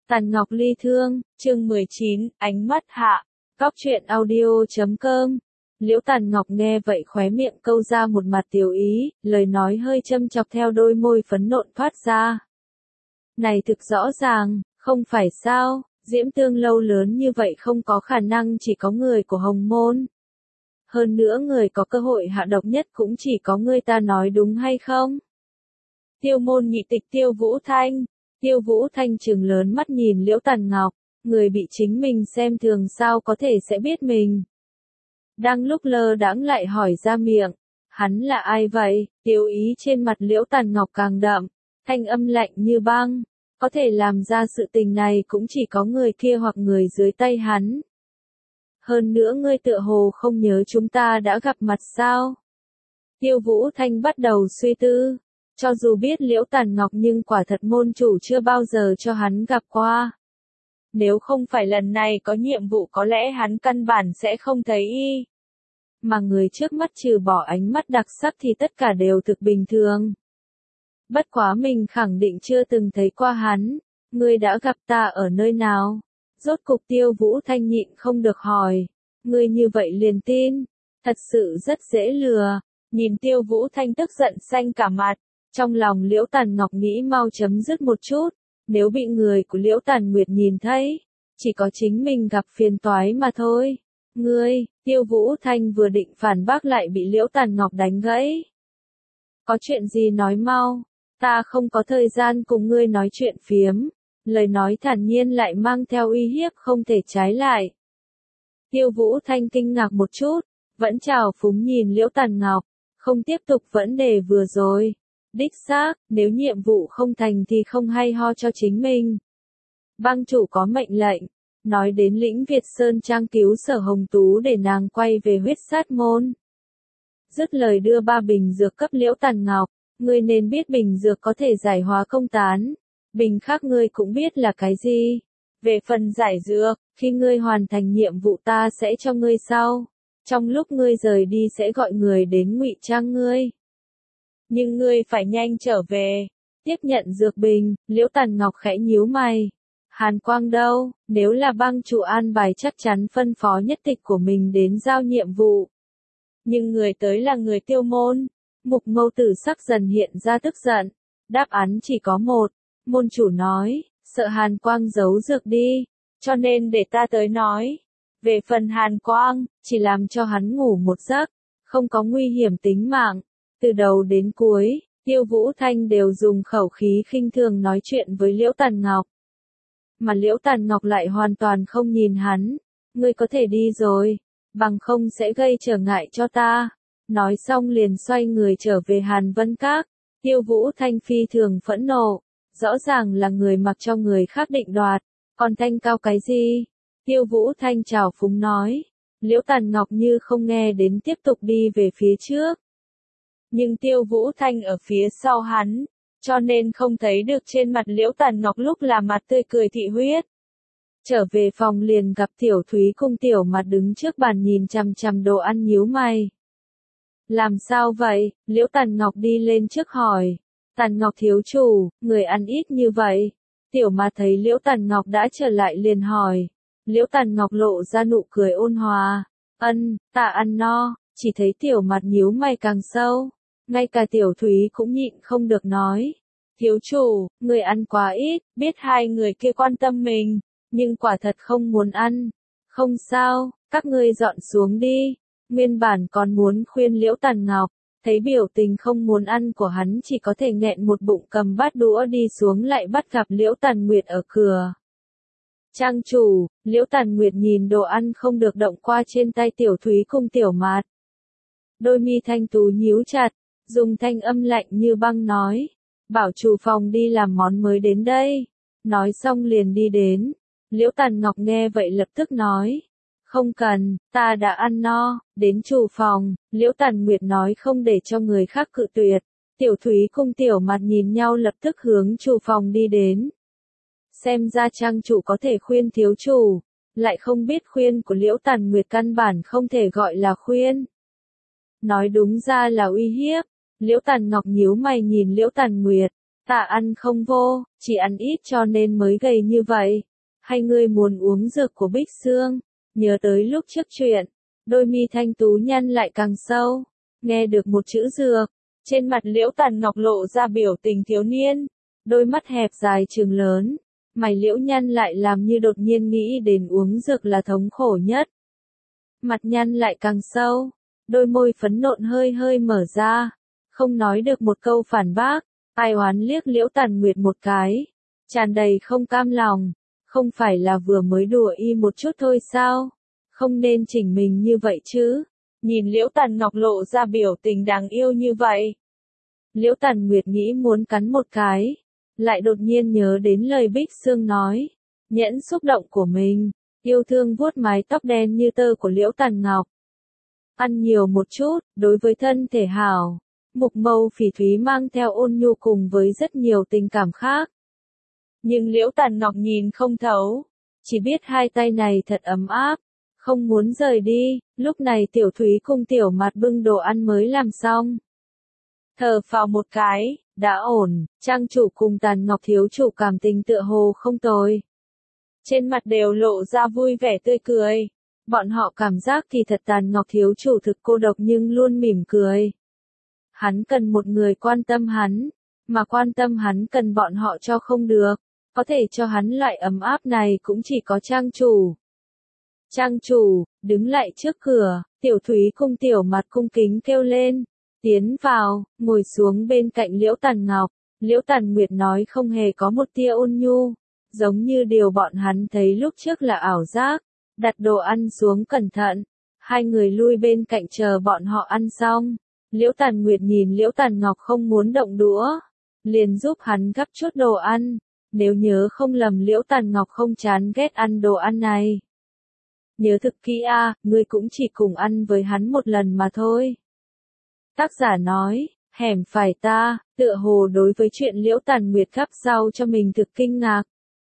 Tàn Ngọc ly thương, chương 19, ánh mắt hạ. Góc truyện audio.com. Liễu Tàn Ngọc nghe vậy khóe miệng câu ra một mặt tiểu ý, lời nói hơi châm chọc theo đôi môi phấn nộn thoát ra. Này thực rõ ràng, không phải sao, Diễm Tương lâu lớn như vậy không có khả năng chỉ có người của Hồng Môn. Hơn nữa người có cơ hội hạ độc nhất cũng chỉ có ngươi, ta nói đúng hay không? Tiêu Môn nhị tịch Tiêu Vũ Thanh. Tiêu Vũ Thanh trừng lớn mắt nhìn Liễu Tàn Ngọc, người bị chính mình xem thường sao có thể sẽ biết mình. Đang lúc lơ đãng lại hỏi ra miệng, hắn là ai vậy? Tiêu ý trên mặt Liễu Tàn Ngọc càng đậm, thanh âm lạnh như băng, có thể làm ra sự tình này cũng chỉ có người kia hoặc người dưới tay hắn. Hơn nữa ngươi tựa hồ không nhớ chúng ta đã gặp mặt sao? Tiêu Vũ Thanh bắt đầu suy tư. Cho dù biết Liễu Tàn Ngọc nhưng quả thật môn chủ chưa bao giờ cho hắn gặp qua. Nếu không phải lần này có nhiệm vụ có lẽ hắn căn bản sẽ không thấy y. Mà người trước mắt trừ bỏ ánh mắt đặc sắc thì tất cả đều thực bình thường. Bất quá mình khẳng định chưa từng thấy qua hắn. Ngươi đã gặp ta ở nơi nào? Rốt cục Tiêu Vũ Thanh nhịn không được hỏi. Ngươi như vậy liền tin. Thật sự rất dễ lừa. Nhìn Tiêu Vũ Thanh tức giận xanh cả mặt. Trong lòng Liễu Tàn Ngọc nghĩ mau chấm dứt một chút, nếu bị người của Liễu Tàn Nguyệt nhìn thấy, chỉ có chính mình gặp phiền toái mà thôi. Ngươi, Tiêu Vũ Thanh vừa định phản bác lại bị Liễu Tàn Ngọc đánh gãy. Có chuyện gì nói mau, ta không có thời gian cùng ngươi nói chuyện phiếm, lời nói thản nhiên lại mang theo uy hiếp không thể trái lại. Tiêu Vũ Thanh kinh ngạc một chút, vẫn trào phúng nhìn Liễu Tàn Ngọc, không tiếp tục vấn đề vừa rồi. Đích xác, nếu nhiệm vụ không thành thì không hay ho cho chính mình. Bang chủ có mệnh lệnh, nói đến lĩnh Việt Sơn Trang cứu Sở Hồng Tú để nàng quay về huyết sát môn. Dứt lời đưa 3 bình dược cấp Liễu Tàn Ngọc, ngươi nên biết bình dược có thể giải hóa công tán. Bình khác ngươi cũng biết là cái gì. Về phần giải dược, khi ngươi hoàn thành nhiệm vụ ta sẽ cho ngươi sau. Trong lúc ngươi rời đi sẽ gọi người đến ngụy trang ngươi. Nhưng ngươi phải nhanh trở về. Tiếp nhận dược bình, Liễu Tàn Ngọc khẽ nhíu mày. Hàn Quang đâu, nếu là bang chủ an bài chắc chắn phân phó nhất tịch của mình đến giao nhiệm vụ. Nhưng người tới là người Tiêu Môn. Mục Mâu Tử sắc dần hiện ra tức giận. Đáp án chỉ có một. Môn chủ nói, sợ Hàn Quang giấu dược đi, cho nên để ta tới nói. Về phần Hàn Quang, chỉ làm cho hắn ngủ một giấc, không có nguy hiểm tính mạng. Từ đầu đến cuối, Tiêu Vũ Thanh đều dùng khẩu khí khinh thường nói chuyện với Liễu Tàn Ngọc. Mà Liễu Tàn Ngọc lại hoàn toàn không nhìn hắn. Ngươi có thể đi rồi, bằng không sẽ gây trở ngại cho ta. Nói xong liền xoay người trở về Hàn Vân Các. Tiêu Vũ Thanh phi thường phẫn nộ. Rõ ràng là người mặc cho người khác định đoạt. Còn thanh cao cái gì? Tiêu Vũ Thanh trào phúng nói. Liễu Tàn Ngọc như không nghe đến tiếp tục đi về phía trước. Nhưng Tiêu Vũ Thanh ở phía sau hắn, cho nên không thấy được trên mặt Liễu Tàn Ngọc lúc là mặt tươi cười thị huyết. Trở về phòng liền gặp Tiểu Thúy cùng Tiểu Mặt đứng trước bàn nhìn chằm chằm đồ ăn nhíu mày. Làm sao vậy? Liễu Tàn Ngọc đi lên trước hỏi. Tàn Ngọc thiếu chủ, người ăn ít như vậy. Tiểu Mặt thấy Liễu Tàn Ngọc đã trở lại liền hỏi. Liễu Tàn Ngọc lộ ra nụ cười ôn hòa. Ta ăn no. Chỉ thấy Tiểu Mặt nhíu mày càng sâu. Ngay cả Tiểu Thúy cũng nhịn không được nói. Thiếu chủ, người ăn quá ít, biết hai người kia quan tâm mình, nhưng quả thật không muốn ăn. Không sao, các ngươi dọn xuống đi. Nguyên bản còn muốn khuyên Liễu Tàn Ngọc, thấy biểu tình không muốn ăn của hắn chỉ có thể nghẹn một bụng cầm bát đũa đi xuống lại bắt gặp Liễu Tàn Nguyệt ở cửa. Trang chủ, Liễu Tàn Nguyệt nhìn đồ ăn không được động qua trên tay Tiểu Thúy cùng Tiểu Mạt. Đôi mi thanh tú nhíu chặt. Dùng thanh âm lạnh như băng nói, bảo chủ phòng đi làm món mới đến đây. Nói xong liền đi đến. Liễu Tàn Ngọc nghe vậy lập tức nói, không cần, ta đã ăn no. Đến chủ phòng, Liễu Tàn Nguyệt nói không để cho người khác cự tuyệt. Tiểu Thúy cùng Tiểu Mặt nhìn nhau lập tức hướng chủ phòng đi đến. Xem ra trang chủ có thể khuyên thiếu chủ, lại không biết khuyên của Liễu Tàn Nguyệt căn bản không thể gọi là khuyên. Nói đúng ra là uy hiếp. Liễu Tàn Ngọc nhíu mày nhìn Liễu Tàn Nguyệt, Ta ăn không vô, chỉ ăn ít cho nên mới gầy như vậy. Hay ngươi muốn uống dược của Bích Sương? Nhớ tới lúc trước chuyện, đôi mi thanh tú nhăn lại càng sâu. Nghe được một chữ dược, trên mặt Liễu Tàn Ngọc lộ ra biểu tình thiếu niên, đôi mắt hẹp dài trừng lớn, mày liễu nhăn lại làm như đột nhiên nghĩ đến uống dược là thống khổ nhất. Mặt nhăn lại càng sâu, đôi môi phấn nộn hơi hơi mở ra, không nói được một câu phản bác, ai oán liếc Liễu Tàn Nguyệt một cái, tràn đầy không cam lòng, không phải là vừa mới đùa y một chút thôi sao, không nên chỉnh mình như vậy chứ. Nhìn Liễu Tàn Ngọc lộ ra biểu tình đáng yêu như vậy. Liễu Tàn Nguyệt nghĩ muốn cắn một cái, lại đột nhiên nhớ đến lời Bích Sương nói, nhẫn xúc động của mình, yêu thương vuốt mái tóc đen như tơ của Liễu Tàn Ngọc. Ăn nhiều một chút, đối với thân thể hảo. Mục Mâu Phỉ Thúy mang theo ôn nhu cùng với rất nhiều tình cảm khác. Nhưng Liễu Tàn Ngọc nhìn không thấu, chỉ biết hai tay này thật ấm áp, không muốn rời đi. Lúc này Tiểu Thúy cùng Tiểu Mạt bưng đồ ăn mới làm xong. Thở phào một cái, đã ổn, trang chủ cùng Tàn Ngọc thiếu chủ cảm tình tựa hồ không tồi. Trên mặt đều lộ ra vui vẻ tươi cười. Bọn họ cảm giác kỳ thật Tàn Ngọc thiếu chủ thực cô độc nhưng luôn mỉm cười. Hắn cần một người quan tâm hắn, mà quan tâm hắn cần bọn họ cho không được. Có thể cho hắn loại ấm áp này cũng chỉ có trang chủ. Trang chủ, đứng lại trước cửa, Tiểu Thúy cùng Tiểu Mạt cung kính kêu lên. Tiến vào, ngồi xuống bên cạnh Liễu Tàn Ngọc. Liễu Tàn Nguyệt nói không hề có một tia ôn nhu, giống như điều bọn hắn thấy lúc trước là ảo giác. Đặt đồ ăn xuống cẩn thận, hai người lui bên cạnh chờ bọn họ ăn xong. Liễu Tàn Nguyệt nhìn Liễu Tàn Ngọc không muốn động đũa, liền giúp hắn gắp chút đồ ăn. Nếu nhớ không lầm Liễu Tàn Ngọc không chán ghét ăn đồ ăn này. Nhớ thực kỹ a, ngươi cũng chỉ cùng ăn với hắn một lần mà thôi. Tác giả nói, hẻm phải ta, tựa hồ đối với chuyện Liễu Tàn Nguyệt gắp rau cho mình thực kinh ngạc.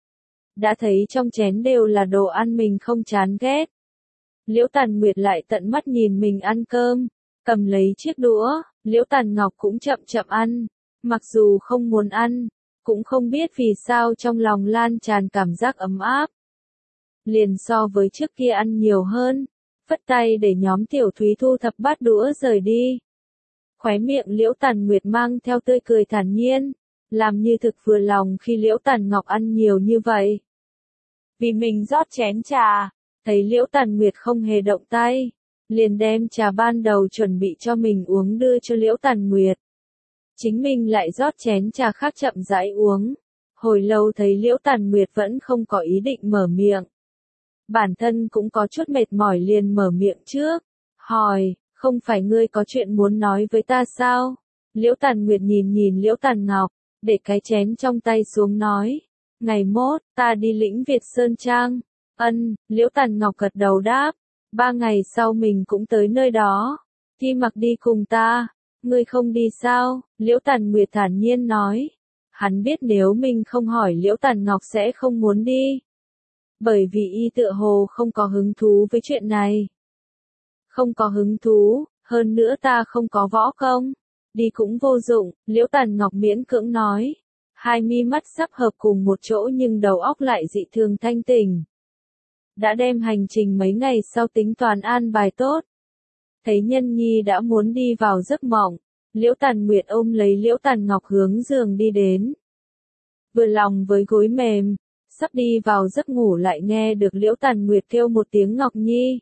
Đã thấy trong chén đều là đồ ăn mình không chán ghét. Liễu Tàn Nguyệt lại tận mắt nhìn mình ăn cơm, cầm lấy chiếc đũa, Liễu Tàn Ngọc cũng chậm chậm ăn, mặc dù không muốn ăn, cũng không biết vì sao trong lòng lan tràn cảm giác ấm áp. Liền so với trước kia ăn nhiều hơn, phất tay để nhóm Tiểu Thúy thu thập bát đũa rời đi. Khóe miệng Liễu Tàn Nguyệt mang theo tươi cười thản nhiên, làm như thực vừa lòng khi Liễu Tàn Ngọc ăn nhiều như vậy. Vì mình rót chén trà, thấy Liễu Tàn Nguyệt không hề động tay, liền đem trà ban đầu chuẩn bị cho mình uống đưa cho Liễu Tàn Nguyệt. Chính mình lại rót chén trà khác chậm rãi uống. Hồi lâu thấy Liễu Tàn Nguyệt vẫn không có ý định mở miệng. Bản thân cũng có chút mệt mỏi liền mở miệng trước, hỏi, không phải ngươi có chuyện muốn nói với ta sao? Liễu Tàn Nguyệt nhìn nhìn Liễu Tàn Ngọc, để cái chén trong tay xuống nói, ngày mốt, ta đi lĩnh Việt Sơn Trang. Liễu Tàn Ngọc gật đầu đáp, 3 ngày sau mình cũng tới nơi đó. Thi Mặc đi cùng ta, ngươi không đi sao? Liễu Tàn Nguyệt thản nhiên nói, hắn biết nếu mình không hỏi Liễu Tàn Ngọc sẽ không muốn đi. Bởi vì y tựa hồ không có hứng thú với chuyện này. Không có hứng thú, hơn nữa ta không có võ công. Đi cũng vô dụng, Liễu Tàn Ngọc miễn cưỡng nói. Hai mi mắt sắp hợp cùng một chỗ nhưng đầu óc lại dị thường thanh tỉnh. Đã đem hành trình mấy ngày sau tính toán an bài tốt. Thấy Nhân Nhi đã muốn đi vào giấc mộng, Liễu Tàn Nguyệt ôm lấy Liễu Tàn Ngọc hướng giường đi đến. Vừa lòng với gối mềm, sắp đi vào giấc ngủ lại nghe được Liễu Tàn Nguyệt kêu một tiếng Ngọc Nhi.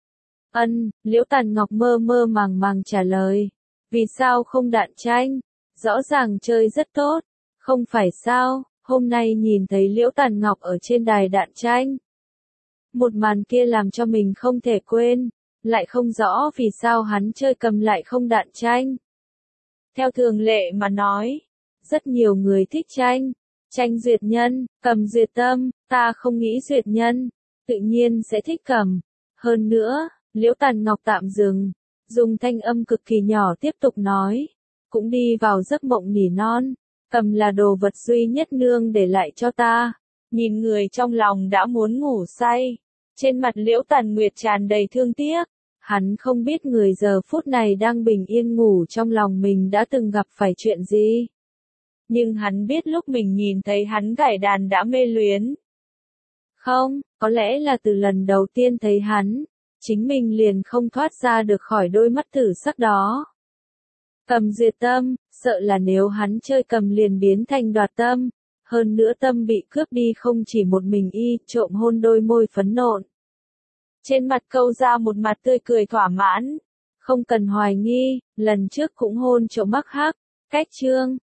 Liễu Tàn Ngọc mơ mơ màng màng trả lời. Vì sao không đạn tranh? Rõ ràng chơi rất tốt. Không phải sao, hôm nay nhìn thấy Liễu Tàn Ngọc ở trên đài đạn tranh. Một màn kia làm cho mình không thể quên, lại không rõ vì sao hắn chơi cầm lại không đạn tranh. Theo thường lệ mà nói, rất nhiều người thích tranh, tranh duyệt nhân, cầm duyệt tâm, ta không nghĩ duyệt nhân, tự nhiên sẽ thích cầm. Hơn nữa, Liễu Tàn Ngọc tạm dừng, dùng thanh âm cực kỳ nhỏ tiếp tục nói, cũng đi vào giấc mộng nỉ non, cầm là đồ vật duy nhất nương để lại cho ta. Nhìn người trong lòng đã muốn ngủ say, trên mặt Liễu Tàn Nguyệt tràn đầy thương tiếc, hắn không biết người giờ phút này đang bình yên ngủ trong lòng mình đã từng gặp phải chuyện gì. nhưng hắn biết lúc mình nhìn thấy hắn gảy đàn đã mê luyến. Không, có lẽ là từ lần đầu tiên thấy hắn, chính mình liền không thoát ra được khỏi đôi mắt thử sắc đó. Cầm diệt tâm, sợ là nếu hắn chơi cầm liền biến thành đoạt tâm, hơn nữa tâm bị cướp đi không chỉ một mình y, trộm hôn đôi môi phấn nộn. Trên mặt Câu Gia một mặt tươi cười thỏa mãn, không cần hoài nghi, lần trước cũng hôn trộm Bắc Hắc, cách Trương,